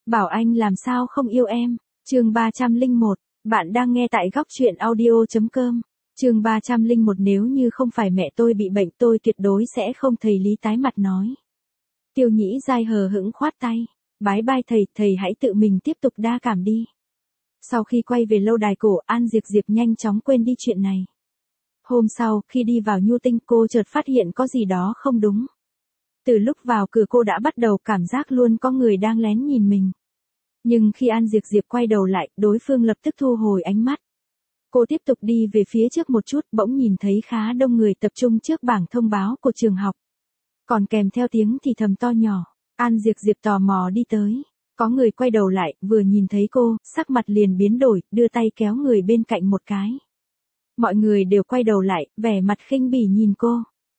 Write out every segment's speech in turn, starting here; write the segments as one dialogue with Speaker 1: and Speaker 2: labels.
Speaker 1: Bảo anh làm sao không yêu em. Chương 301, bạn đang nghe tại góc truyện audio.com. Chương 301 nếu như không phải mẹ tôi bị bệnh tôi tuyệt đối sẽ không. Thầy Lý tái mặt nói. Tiêu Nhĩ Giai hờ hững khoát tay. Bái bai thầy, thầy hãy tự mình tiếp tục đa cảm đi. Sau khi quay về lâu đài cổ, An Diệp Diệp nhanh chóng quên đi chuyện này. Hôm sau, khi đi vào Nhu Tinh cô chợt phát hiện có gì đó không đúng. Từ lúc vào cửa cô đã bắt đầu cảm giác luôn có người đang lén nhìn mình. Nhưng khi An Diệp Diệp quay đầu lại, đối phương lập tức thu hồi ánh mắt. Cô tiếp tục đi về phía trước một chút, bỗng nhìn thấy khá đông người tập trung trước bảng thông báo của trường học. Còn kèm theo tiếng thì thầm to nhỏ. An Diệp Diệp tò mò đi tới. Có người quay đầu lại, vừa nhìn thấy cô, sắc mặt liền biến đổi, đưa tay kéo người bên cạnh một cái. Mọi người đều quay đầu lại, vẻ mặt khinh bỉ nhìn cô.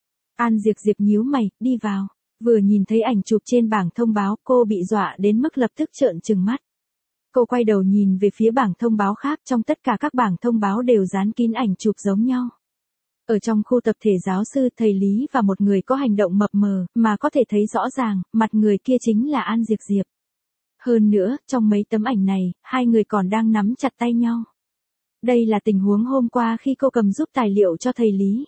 Speaker 1: An Diệp Diệp nhíu mày, đi vào. Vừa nhìn thấy ảnh chụp trên bảng thông báo, cô bị dọa đến mức lập tức trợn trừng mắt. Cô quay đầu nhìn về phía bảng thông báo khác, trong tất cả các bảng thông báo đều dán kín ảnh chụp giống nhau. Ở trong khu tập thể giáo sư, thầy Lý và một người có hành động mập mờ, mà có thể thấy rõ ràng, mặt người kia chính là An Diệp Diệp. Hơn nữa, trong mấy tấm ảnh này, hai người còn đang nắm chặt tay nhau. Đây là tình huống hôm qua khi cô cầm giúp tài liệu cho thầy Lý.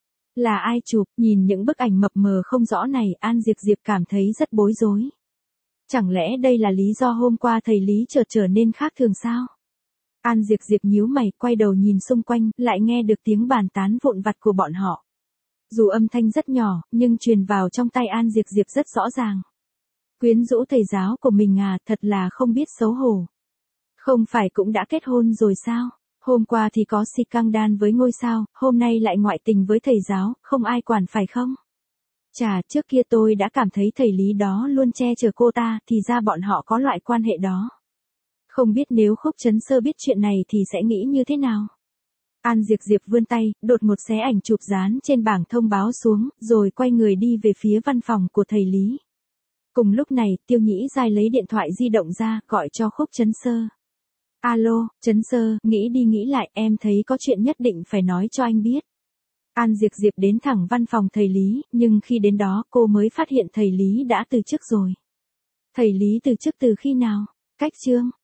Speaker 1: Là ai chụp? Nhìn những bức ảnh mập mờ không rõ này, An Diệp Diệp cảm thấy rất bối rối. Chẳng lẽ đây là lý do hôm qua thầy Lý chợt trở nên khác thường sao? An Diệp Diệp nhíu mày, quay đầu nhìn xung quanh, lại nghe được tiếng bàn tán vụn vặt của bọn họ. Dù âm thanh rất nhỏ, nhưng truyền vào trong tai An Diệp Diệp rất rõ ràng. Quyến rũ thầy giáo của mình à, thật là không biết xấu hổ. Không phải cũng đã kết hôn rồi sao? Hôm qua thì có si căng đan với ngôi sao, hôm nay lại ngoại tình với thầy giáo, không ai quản phải không? Chà, trước kia tôi đã cảm thấy thầy Lý đó luôn che chở cô ta, thì ra bọn họ có loại quan hệ đó. Không biết nếu Khúc Trấn Sơ biết chuyện này thì sẽ nghĩ như thế nào? An Diệp Diệp vươn tay, đột ngột xé ảnh chụp dán trên bảng thông báo xuống, rồi quay người đi về phía văn phòng của thầy Lý. Cùng lúc này, Tiêu Nhĩ Giai lấy điện thoại di động ra, gọi cho Khúc Trấn Sơ. Alo, Trấn Sơ, nghĩ đi nghĩ lại, em thấy có chuyện nhất định phải nói cho anh biết. An Diệp Diệp đến thẳng văn phòng thầy Lý, nhưng khi đến đó cô mới phát hiện thầy Lý đã từ chức rồi. Thầy Lý từ chức từ khi nào? Cách chương.